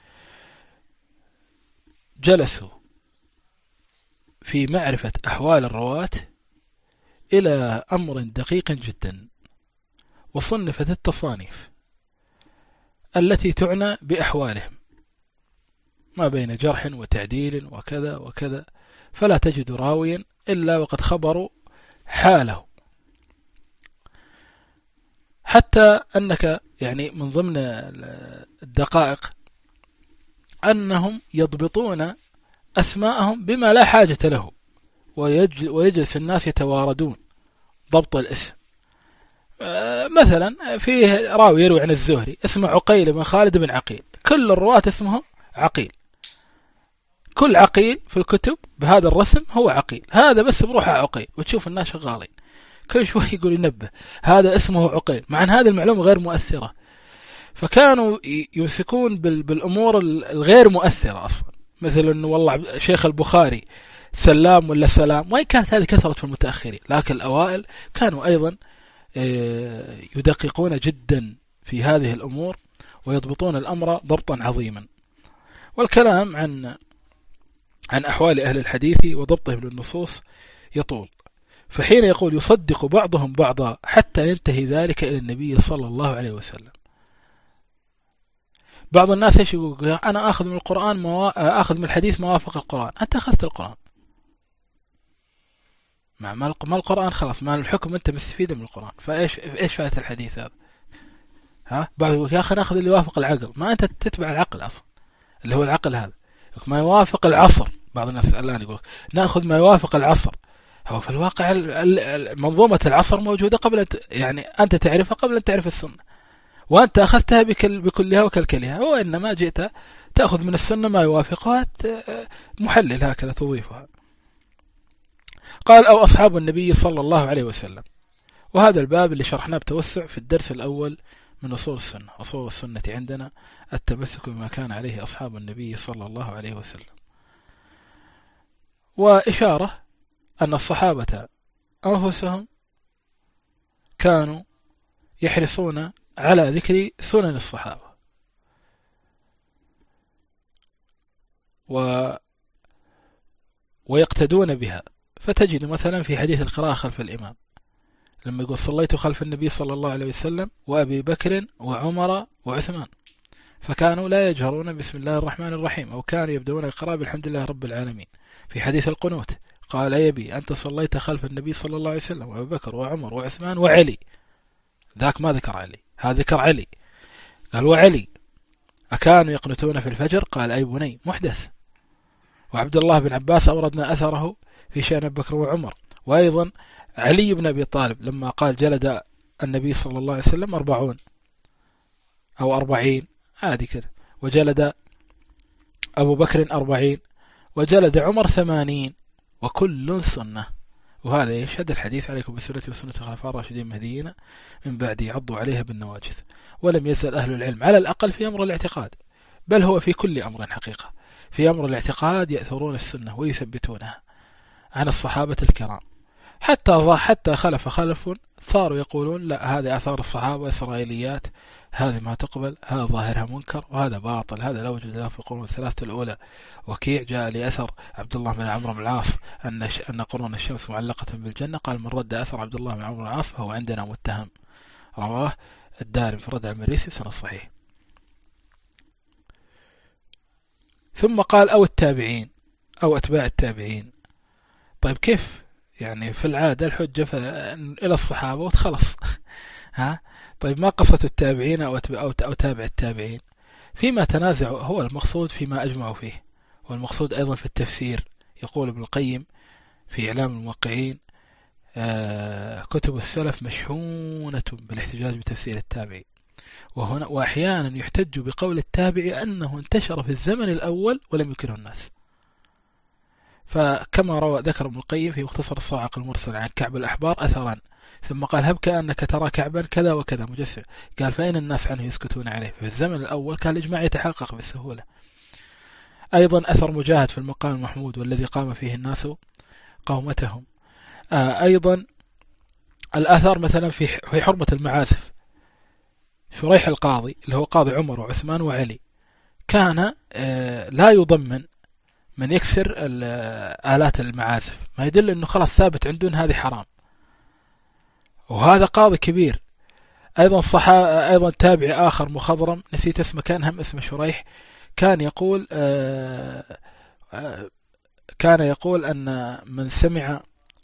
جلسوا في معرفة أحوال الرواة إلى أمر دقيق جدا، وصنفت التصانيف التي تعنى بأحوالهم ما بين جرح وتعديل وكذا وكذا، فلا تجد راويا إلا وقد خبروا حاله. حتى أنك يعني من ضمن الدقائق أنهم يضبطون أسماءهم بما لا حاجة له، ويجلس الناس يتواردون ضبط الاسم. مثلا فيه راوي يروي عن الزهري اسمه عقيل بن خالد بن عقيل، كل الرواة اسمهم عقيل، كل عقيل في الكتب بهذا الرسم هو عقيل، هذا بس بروحه عقيل، وتشوف الناس شغالين كل شوي يقول ينبه هذا اسمه عقيل، مع أن هذه المعلومة غير مؤثرة. فكانوا يمسكون بالأمور الغير مؤثرة أصلا، مثل أنه والله شيخ البخاري سلام ولا سلام، وإن كانت هذه كثرت في المتأخرين، لكن الأوائل كانوا أيضا يدققون جدا في هذه الأمور ويضبطون الأمر ضبطا عظيما. والكلام عن عن أحوال أهل الحديث وضبطهم للنصوص يطول، فحين يقول يصدق بعضهم بعضا حتى ينتهي ذلك إلى النبي صلى الله عليه وسلم. بعض الناس ايش يقول؟ أنا أخذ من القرآن موا... أخذ من الحديث ما وافق القرآن. أنت أخذت القرآن مع ما القرآن خلاص، ما الحكم أنت مستفيد من القرآن، فإيش إيش فائدة الحديث هذا؟ ها بعض يقول يا أخي نأخذ اللي يوافق العقل، ما أنت تتبع العقل أصلا اللي هو العقل هذا ما يوافق العصر. بعض الناس الآن يقول نأخذ ما يوافق العصر، هو في الواقع منظومة العصر موجودة قبل يعني أنت تعرفها قبل أن تعرف السنة، وأنت أخذتها بكل بكلها وكلكلها، وإنما جئت تأخذ من السنة ما يوافقها محلل هكذا تضيفها. قال أو أصحاب النبي صلى الله عليه وسلم، وهذا الباب اللي شرحناه بتوسع في الدرس الأول من أصول السنة. أصول السنة عندنا التمسك بما كان عليه أصحاب النبي صلى الله عليه وسلم، وإشارة أن الصحابة أنفسهم كانوا يحرصون على ذكر سنن الصحابة، و ويقتدون بها. فتجد مثلا في حديث القراءة خلف الإمام لما يقول صليت خلف النبي صلى الله عليه وسلم وأبي بكر وعمر وعثمان، فكانوا لا يجهرون بسم الله الرحمن الرحيم، أو كانوا يبدون القراءة بالحمد لله رب العالمين. في حديث القنوت قال يا أبي أنت صليت خلف النبي صلى الله عليه وسلم وأبي بكر وعمر وعثمان وعلي، ذاك ما ذكر علي، هذا ذكر علي، قال وعلي. أكانوا يقنتون في الفجر؟ قال أي بني محدث. وعبد الله بن عباس أوردنا أثره في شأن أبي بكر وعمر. وأيضا علي بن أبي طالب لما قال جلد النبي صلى الله عليه وسلم أربعون أو أربعين عادي كده، وجلد أبو بكر أربعين، وجلد عمر ثمانين، وكل سنة. وهذا يشهد الحديث عليكم بسنة وسنة الخلفاء الراشدين المهديين من بعد يعضوا عليها بالنواجذ. ولم يزل أهل العلم على الأقل في أمر الاعتقاد، بل هو في كل أمر حقيقة، في أمر الاعتقاد يأثرون السنة ويثبتونها عن الصحابة الكرام. حتى حتى خلف خلف صاروا يقولون لا، هذه آثار الصحابة إسرائيليات، هذه ما تقبل، هذا ظاهرها منكر، وهذا باطل، هذا لا وجود له في القرون الثلاثة الأولى. وكيع جاء لأثر عبد الله بن عمرو بن العاص أن أن قرون الشمس معلقة بالجنة، قال من رد أثر عبد الله بن عمرو بن العاص فهو عندنا متهم. رواه الدارمي في رد على المريسي بسند صحيح. ثم قال أو التابعين أو أتباع التابعين. طيب كيف يعني؟ في العادة الحجة إلى الصحابة وتخلص. ها طيب ما قصة التابعين أو أو تابع التابعين؟ فيما تنازع هو المقصود فيما أجمعوا فيه، والمقصود أيضا في التفسير. يقول ابن القيم في إعلام الموقعين: آه كتب السلف مشحونة بالاحتجاج بتفسير التابعي، وهنا وأحيانا يحتج بقول التابعي أنه انتشر في الزمن الأول ولم يكره الناس. فكما روى ذكر ابن القيم في مختصر الصاعق المرسل عن كعب الأحبار أثرا، ثم قال: هب كأنك ترى كعبا كذا وكذا مجسم. قال: فإن الناس عنه يسكتون عليه. في الزمن الأول كان الإجماع يتحقق بالسهولة. أيضا أثر مجاهد في المقام المحمود والذي قام فيه الناس قومتهم. آه أيضا الأثر مثلا في في حرمة المعازف، شريح القاضي اللي هو قاضي عمر وعثمان وعلي كان آه لا يضمن من يكسر آلات المعازف، ما يدل أنه خلاص ثابت عندهم هذه حرام، وهذا قاضي كبير. أيضا صحا أيضا تابعي آخر مخضرم نسيت اسمه، كان هم اسمه شريح، كان يقول آآ آآ كان يقول أن من سمع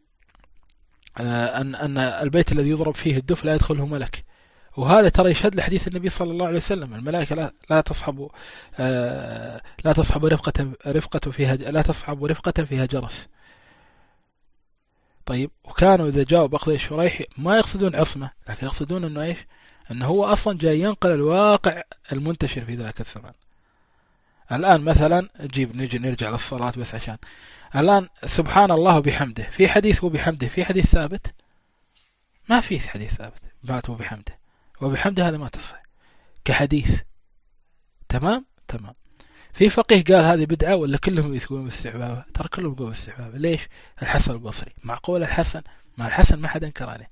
أن أن البيت الذي يضرب فيه الدف لا يدخله ملك، وهذا ترى يشهد لحديث النبي صلى الله عليه وسلم: الملائكة لا لا تصحب لا تصحب رفقة رفقة فيها لا تصحب رفقة فيها جرس. طيب وكانوا إذا جاءوا بأخذ الشريح ما يقصدون عصمة، لكن يقصدون أنه إيش؟ أنه هو أصلا جاي ينقل الواقع المنتشر في ذاك الزمان. الآن مثلا نجيب نجي نرجع للصلاة بس عشان الآن سبحان الله وبحمده، في حديث وبحمده، في حديث ثابت؟ ما في حديث ثابت بعد وبحمده، وبحمده هذا ما تصح كحديث. تمام تمام. في فقيه قال هذه بدعة ولا كلهم يقولون باستحبابها؟ ترى كلهم يقولون باستحبابها. ليش؟ الحسن البصري. معقول الحسن؟ ما الحسن ما حد انكر عليه.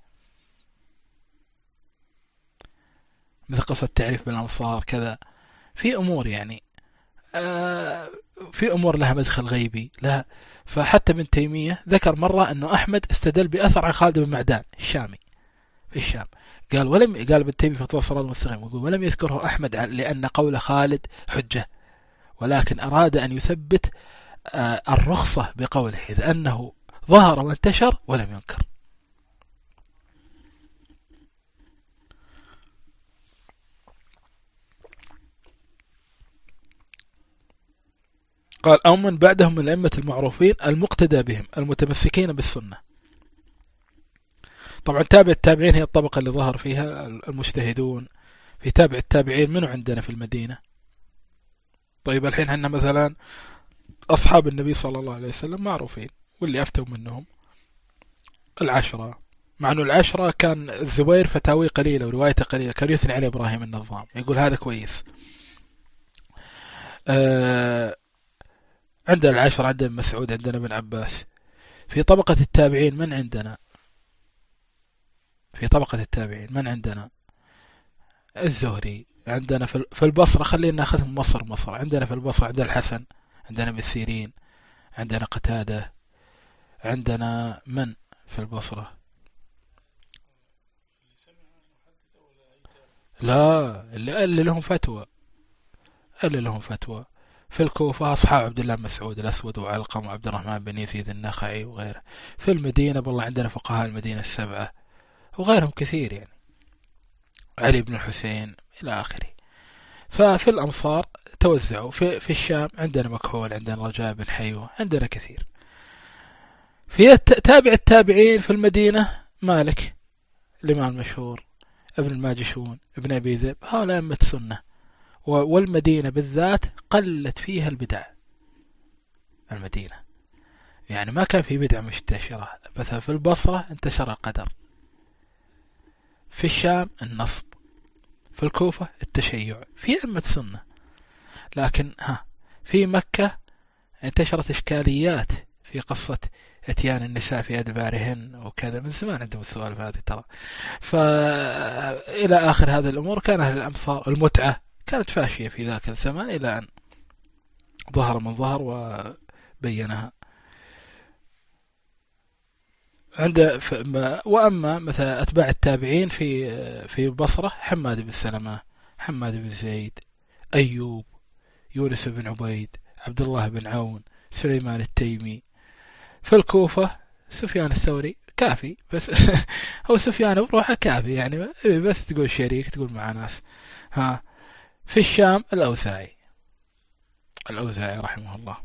مثل قصة التعريف بالأمصار كذا، في أمور يعني آه في أمور لها مدخل غيبي لا. فحتى ابن تيمية ذكر مرة أنه أحمد استدل بأثر عن خالد بن معدان الشامي في الشام، قال ولم قال ابن تيمية في الصراط المستقيم يقول: ولم يذكره أحمد لأن قول خالد حجة، ولكن أراد أن يثبت آه الرخصة بقوله، إذ أنه ظهر وانتشر ولم ينكر. قال: أو من بعدهم من الأئمة المعروفين المقتدى بهم المتمسكين بالسنة. طبعا تابع التابعين هي الطبقة اللي ظهر فيها المجتهدون. في تابع التابعين منو عندنا في المدينة؟ طيب الحين هنا مثلا أصحاب النبي صلى الله عليه وسلم معروفين، واللي أفتوا منهم العشرة، مع أنه العشرة كان الزبير فتاوي قليلة وروايته قليلة، كان يثني عليه إبراهيم النظام يقول هذا كويس. أه عندنا العشرة، عندنا مسعود، عندنا ابن عباس. في طبقة التابعين من عندنا؟ في طبقة التابعين من عندنا؟ الزهري. عندنا في البصرة، خلينا ناخذ مصر مصر عندنا في البصرة عندنا الحسن، عندنا ابن سيرين، عندنا قتادة، عندنا من في البصرة؟ لا، اللي, اللي لهم فتوى اللي لهم فتوى في الكوفة أصحاب عبد الله مسعود الأسود وعلقم وعبد الرحمن بن يزيد النخعي وغيره. في المدينة بالله عندنا فقهاء المدينة السبعة وغيرهم كثير، يعني علي بن الحسين إلى آخره. ففي الأمصار توزعوا. في, في الشام عندنا مكحول، عندنا رجاء بن حيوة، عندنا كثير. في تابع التابعين في المدينة مالك الإمام المشهور، ابن الماجشون، ابن أبي ذئب، هؤلاء أئمة السنة. والمدينة بالذات قلت فيها البدع. المدينة يعني ما كان في بدع منتشرة. مثلا في البصرة انتشر القدر، في الشام النصب، في الكوفة التشيع، في أئمة السنة. لكن ها في مكة انتشرت إشكاليات في قصة اتيان النساء في أدبارهن وكذا، من زمان عندهم السوالف هذه ترى. فإلى آخر هذه الأمور كان أهل الأمصار المتعة كانت فاشية في ذاك الزمان إلى أن ظهر من ظهر وبينها. عند وأما مثلا أتباع التابعين في في البصرة حماد بن سلمة، حماد بن زيد، أيوب، يونس بن عبيد، عبد الله بن عون، سليمان التيمي. في الكوفة سفيان الثوري كافي، بس هو سفيان بروحه كافي يعني، بس تقول شريك تقول مع ناس. ها في الشام الأوزاعي، الأوزاعي رحمه الله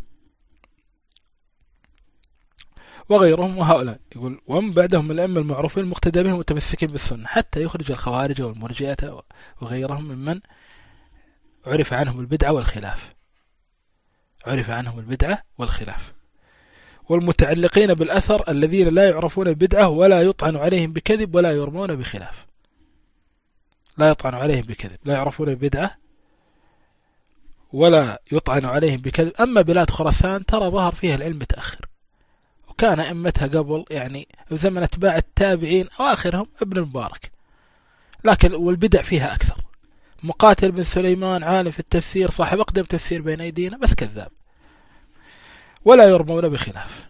وغيرهم. وهؤلاء يقول ومن بعدهم من الأئمة المعروفين المقتدى بهم متمسكين بالسنة، حتى يخرج الخوارج والمرجئة وغيرهم ممن عرف عنهم البدعة والخلاف، عرف عنهم البدعة والخلاف. والمتعلقين بالأثر الذين لا يعرفون بدعة ولا يطعن عليهم بكذب ولا يرمون بخلاف، لا يطعن عليهم بكذب، لا يعرفون بدعة ولا يطعن عليهم بكذب. أما بلاد خراسان ترى ظهر فيها العلم متأخر، وكان أئمتها قبل يعني زمن أتباع التابعين أواخرهم ابن المبارك، لكن والبدع فيها أكثر. مقاتل بن سليمان عالم في التفسير صاحب أقدم تفسير بين أيدينا، بس كذاب. ولا يرمون بخلاف.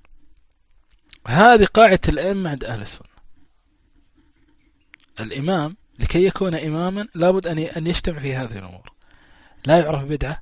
هذه قاعدة الأئمة عند أهل السنة. الإمام لكي يكون إماما لابد أن يجتمع في هذه الأمور، لا يعرف بدعة،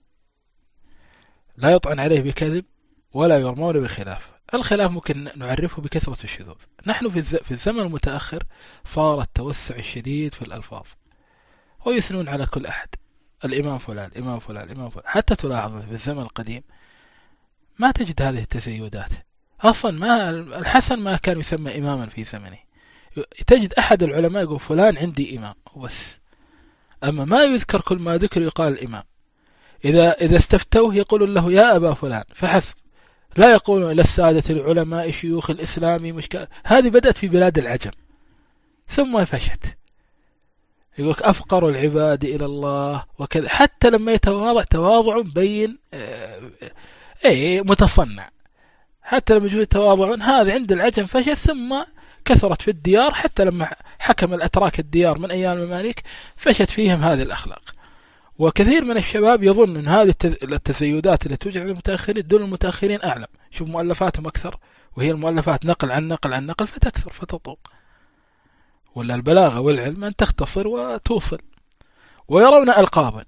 لا يطعن عليه بكذب، ولا يرمون بخلاف. الخلاف ممكن نعرفه بكثرة الشذوذ. نحن في الزمن المتأخر صار التوسع الشديد في الألفاظ، ويثنون على كل أحد، الإمام فلان الإمام فلان الإمام فلان. حتى تلاحظ في الزمن القديم ما تجد هذه التزيدات أصلا. ما الحسن ما كان يسمى إماما في زمنه، تجد أحد العلماء يقول فلان عندي إمام بس، أما ما يذكر كل ما ذكر يقال الإمام. إذا إذا استفتوه يقولون له يا أبا فلان فحسب، لا يقولون إلى السادة العلماء شيوخ الإسلام مشكلة. هذه بدأت في بلاد العجم ثم فشت. يقولك أفقر العباد إلى الله وكذا، حتى لما يتواضع تواضع بين اي متصنع، حتى لما يجوا يتواضعون. هذا عند العجم فشت، ثم كثرت في الديار، حتى لما حكم الأتراك الديار من أيام المماليك فشت فيهم هذه الأخلاق. وكثير من الشباب يظن أن هذه التزيدات التي توجد للمتأخرين دون المتأخرين أعلم. شوف مؤلفاتهم أكثر، وهي المؤلفات نقل عن نقل عن نقل فتكثر فتطول. ولا البلاغة والعلم أن تختصر وتوصل. ويرون ألقابا،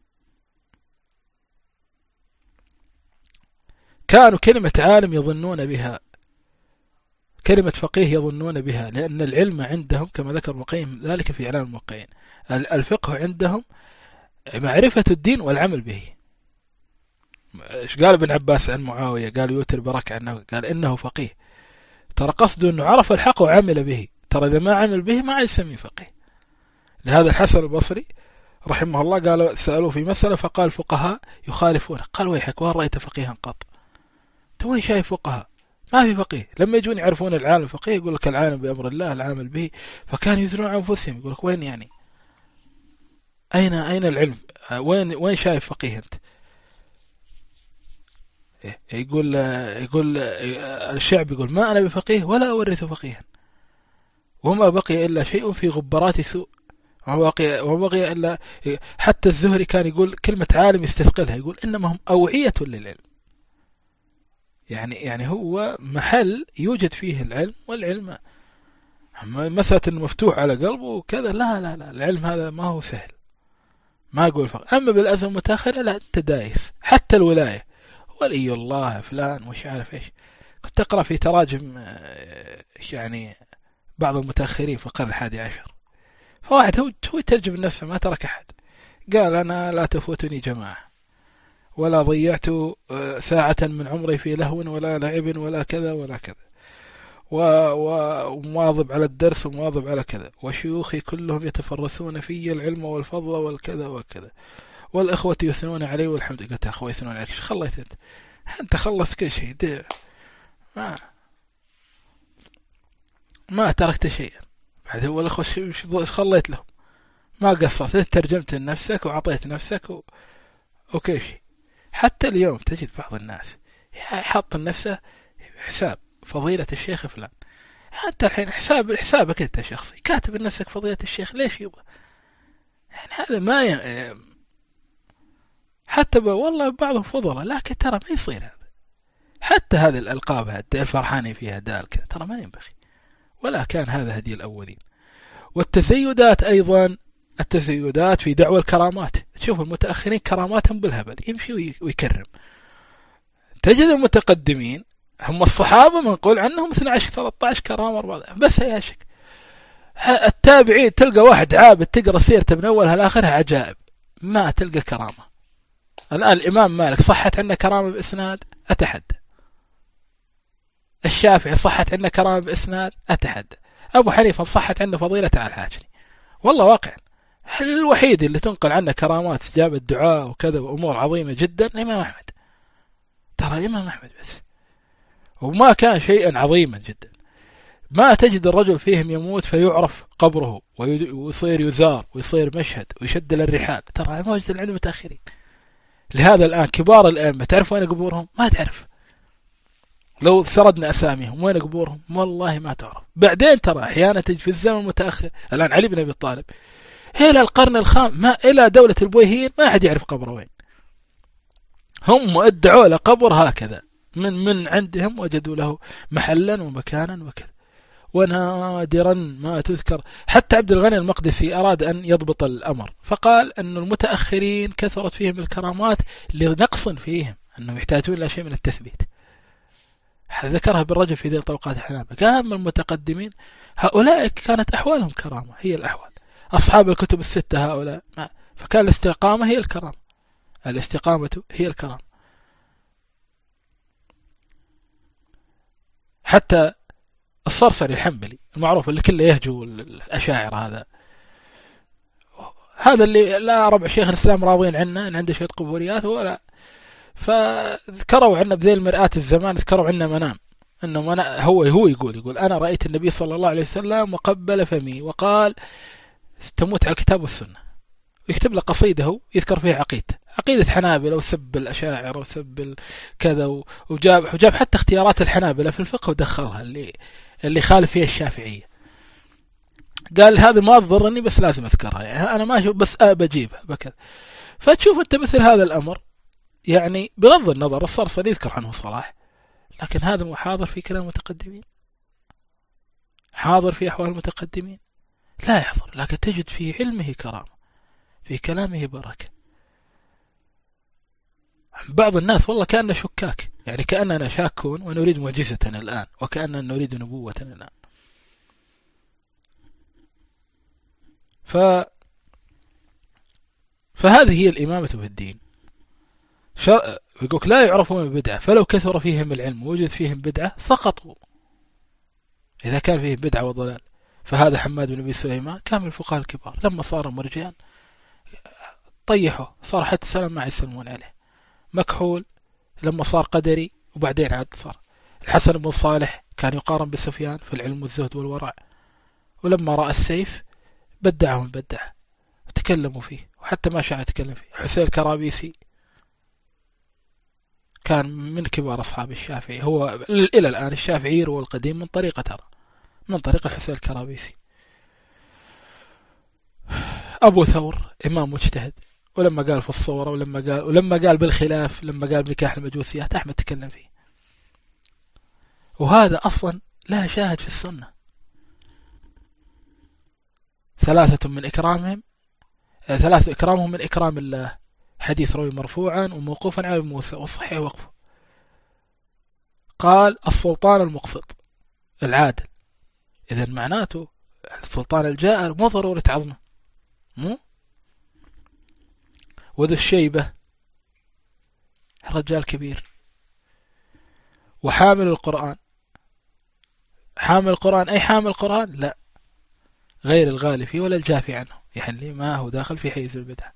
كانوا كلمة عالم يظنون بها، كلمة فقيه يظنون بها، لأن العلم عندهم كما ذكر ابن القيم ذلك في إعلام الموقعين، الفقه عندهم معرفة الدين والعمل به. ايش قال ابن عباس عن معاوية؟ قال يوتر بركة عنه، قال إنه فقيه. ترى قصده أنه عرف الحق وعمل به، ترى إذا ما عمل به ما يسمي فقيه. لهذا الحسن البصري رحمه الله قال سألوه في مسألة فقال فقهاء يخالفونه، قال ويحك وهل رأيت فقيها قط؟ تو وين شايف فقهاء؟ ما في فقيه. لما يجون يعرفون العالم فقيه يقول لك العالم بأمر الله العامل به، فكان يزنون عن أنفسهم. يقول لك وين يعني؟ أين أين العلم؟ وين وين شايف فقيه أنت؟ يقول يقول الشعب يقول ما أنا بفقيه ولا أورث فقيها، وما بقي إلا شيء في غبرات سوء، وما بقي وما بقي إلا. حتى الزهري كان يقول كلمة عالم يستثقلها، يقول إنما هم أوعية للعلم. يعني يعني هو محل يوجد فيه العلم، والعلم مسألة إنه مفتوح على قلبه وكذا، لا لا لا العلم هذا ما هو سهل، ما أقول فقط. أما بالأزمة المتأخرة لا، أنت دايس. حتى الولاية ولي الله فلان وش عارف إيش. كنت تقرأ في تراجم يعني بعض المتأخرين في القرن الحادي عشر، فواحد هو هو يترجم نفسه ما ترك أحد، قال أنا لا تفوتني جماعة، ولا ضيعت ساعة من عمري في لهو ولا لعب ولا كذا ولا كذا، ومواظب على الدرس ومواظب على كذا، وشيوخي كلهم يتفرسون في العلم والفضل والكذا وكذا، والأخوة يثنون علي والحمد لله. قلت يا أخوة يثنون عليك، خليت أنت أنت خلص كل شيء، ما ما تركت شيئا. بعد هو الأخوة خليت لهم، ما قصرت، ترجمت لنفسك وعطيت نفسك و... وكل شيء. حتى اليوم تجد بعض الناس يحط لنفسه حساب فضيلة الشيخ فلان. أنت الحين حساب حسابك أنت شخصي كاتب لنفسك فضيلة الشيخ، ليش يبغى؟ يعني هذا ما ي... حتى ب... والله بعضهم فضله، لكن ترى ما يصير هذا. حتى هذه الألقاب هذه الفرحاني فيها دال كذا ترى ما ينبغي، ولا كان هذا هدي الأولين. والتزيدات أيضا، التزيدات في دعوة الكرامات، تشوف المتأخرين كراماتهم بالهبل، يمشي ويكرم. تجد المتقدمين هم الصحابة منقول عنهم اثني عشر ثلاثة عشر كرامة أربعة بس يا شك. التابعين تلقى واحد عابد تقرأ سيرته من أولها لآخرها عجائب، ما تلقى كرامة. الآن الإمام مالك صحت عنه كرامة بإسناد؟ أتحدى. الشافعي صحت عنه كرامة بإسناد؟ أتحدى. أبو حنيفة صحت عنه فضيلة على الحاجري. والله واقع الوحيد اللي تنقل عنه كرامات استجابة الدعاء وكذا وأمور عظيمة جدا الإمام أحمد. ترى الإمام أحمد بس، وما كان شيئا عظيما جدا. ما تجد الرجل فيهم يموت فيعرف قبره ويصير يزار ويصير مشهد ويشد للرحال، ترى موجود عند المتأخرين. لهذا الآن كبار الأئمة تعرف وين قبورهم؟ ما تعرف. لو سردنا أساميهم وين قبورهم والله ما تعرف. بعدين ترى أحيانا تجد في الزمن المتأخر، الآن علي بن أبي طالب إلى القرن الخامس ما إلى دولة البويهيين ما أحد يعرف قبره وين. هم ادعوا له قبر هكذا، من من عندهم وجدوا له محلا ومكانا وكذا، ونادرا ما تذكر. حتى عبد الغني المقدسي أراد أن يضبط الأمر فقال أن المتأخرين كثرت فيهم الكرامات لنقص فيهم، أنهم يحتاجون إلى شيء من التثبيت. ذكرها بالرجل في ذي طبقات الحنابلة. قال أما المتقدمين هؤلاء كانت أحوالهم كرامة، هي الأحوال. أصحاب الكتب الستة هؤلاء ما. فكان الاستقامة هي الكرامة، الاستقامة هي الكرامة. حتى الصرصري الحنبلي المعروف اللي كله يهجو الأشاعرة، هذا هذا اللي لا ربع شيخ الإسلام راضين عنه إن عنده شوية قبوريات ولا. فذكروا عنا بذي المرآة الزمان، ذكروا عنا منام إنه منا هو هو يقول يقول أنا رأيت النبي صلى الله عليه وسلم وقبل فمي وقال تموت على الكتاب والسنة، ويكتب له قصيدة هو يذكر فيها عقيدة عقيدة حنابلة وسب الأشاعرة وسب كذا، وجاب وجاب حتى اختيارات الحنابلة في الفقه ودخلها اللي اللي خالف فيها الشافعية. قال هذا ما تضرني بس لازم أذكرها، يعني أنا ما أشوف بس بجيبها بكذا. فتشوف أنت مثل هذا الأمر، يعني بغض النظر الصرصري يذكر عنه صلاح، لكن هذا مو حاضر في كلام المتقدمين، حاضر في أحوال المتقدمين لا يحضر، لكن تجد في علمه كرامة، في كلامه بركة. بعض الناس والله كأننا شكاك، يعني كأننا شاكون ونريد معجزة الآن، وكأننا نريد نبوة الآن. ف... فهذه هي الإمامة في الدين. ش... يقولك لا يعرفون بدعة، فلو كثر فيهم العلم ووجد فيهم بدعة سقطوا إذا كان فيهم بدعة وضلال. فهذا حماد بن أبي سليمان كان من الفقهاء الكبار، لما صار مرجئا طيحوا، صار حتى السلام ما يسلمون عليه. مكحول لما صار قدري وبعدين عاد صار. الحسن بن صالح كان يقارن بسفيان في العلم والزهد والورع، ولما رأى السيف بدعهم بدعه وتكلموا فيه، وحتى ما شاء يتكلم فيه. حسين الكرابيسي كان من كبار أصحاب الشافعي، هو إلى الآن الشافعي يروى القديم من طريقة ترى من طريقة حسين الكرابيسي. أبو ثور إمام مجتهد، ولما قال في الصورة ولما قال ولما قال بالخلاف، لما قال بنكاح المجوسيات أحمد تكلم فيه. وهذا أصلا لا شاهد في السنة. ثلاثة من إكرامهم ثلاثة إكرامهم من إكرام الله، حديث روي مرفوعا وموقوفا على موسى والصحيح وقفه. قال السلطان المقسط العادل، إذا معناته السلطان الجائر مو ضرورة عظمه، مو وذو الشيبة رجال كبير. وحامل القرآن، حامل القرآن أي حامل القرآن؟ لا، غير الغالي فيه ولا الجافي عنه، يعني ما هو داخل في حيز البدعة.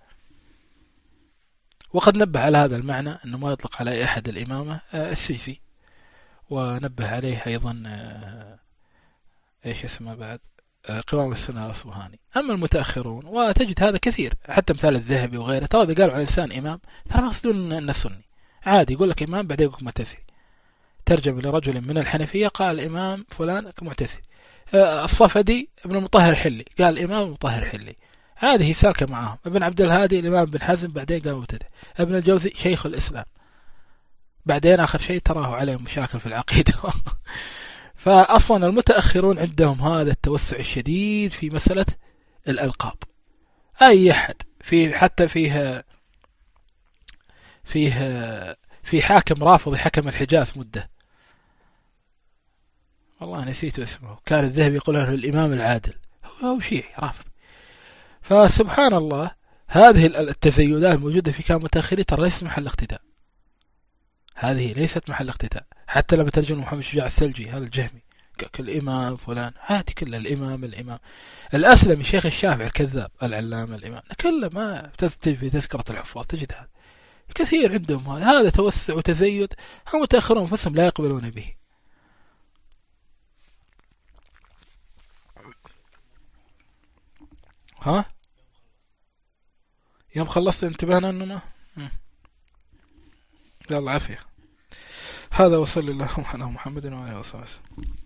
وقد نبه على هذا المعنى أنه ما يطلق على أحد الإمامة السيسي، ونبه عليه أيضا إيش اسمه بعد قوام السنة والصبهاني. أما المتأخرون وتجد هذا كثير، حتى مثال الذهبي وغيره، ترى إذا قالوا على لسان إمام ترى ما يقصدون أنه سني، عادي يقول لك إمام بعدين يقول معتزلي. ترجم لرجل من الحنفية قال الإمام فلان معتزلي. الصفدي ابن المطهر حلي قال الإمام المطهر حلي. هذه سالكة معاهم. ابن عبد الهادي الإمام بن حزم بعدين قال مبتدع. ابن الجوزي شيخ الإسلام بعدين آخر شيء تراه عليهم مشاكل في العقيدة. فأصلا المتأخرون عندهم هذا التوسع الشديد في مسألة الألقاب. أي أحد في حتى فيه فيه في حاكم رافضي حكم الحجاز مدة، والله نسيت اسمه، كان الذهبي يقول له الإمام العادل، هو شيعي رافض. فسبحان الله هذه التزيدات الموجودة في كلام متأخرين ترى ليست محل اقتداء. هذه ليست محل اقتداء. حتى لما ترجم محمد شجاع الثلجي هذا الجهمي الإمام فلان، هذه كلها الإمام الإمام. الأسلمي شيخ الشافعي الكذاب العلامة الإمام، كلها ما تجد في تذكرة الحفاظ تجد هذا كثير عندهم. هذا هذا توسع وتزيد المتأخرون أنفسهم لا يقبلون به. ها يوم خلصت انتبهنا أنه ما يلا عافية. هذا وصل الله على محمد وعلى آله وصحبه.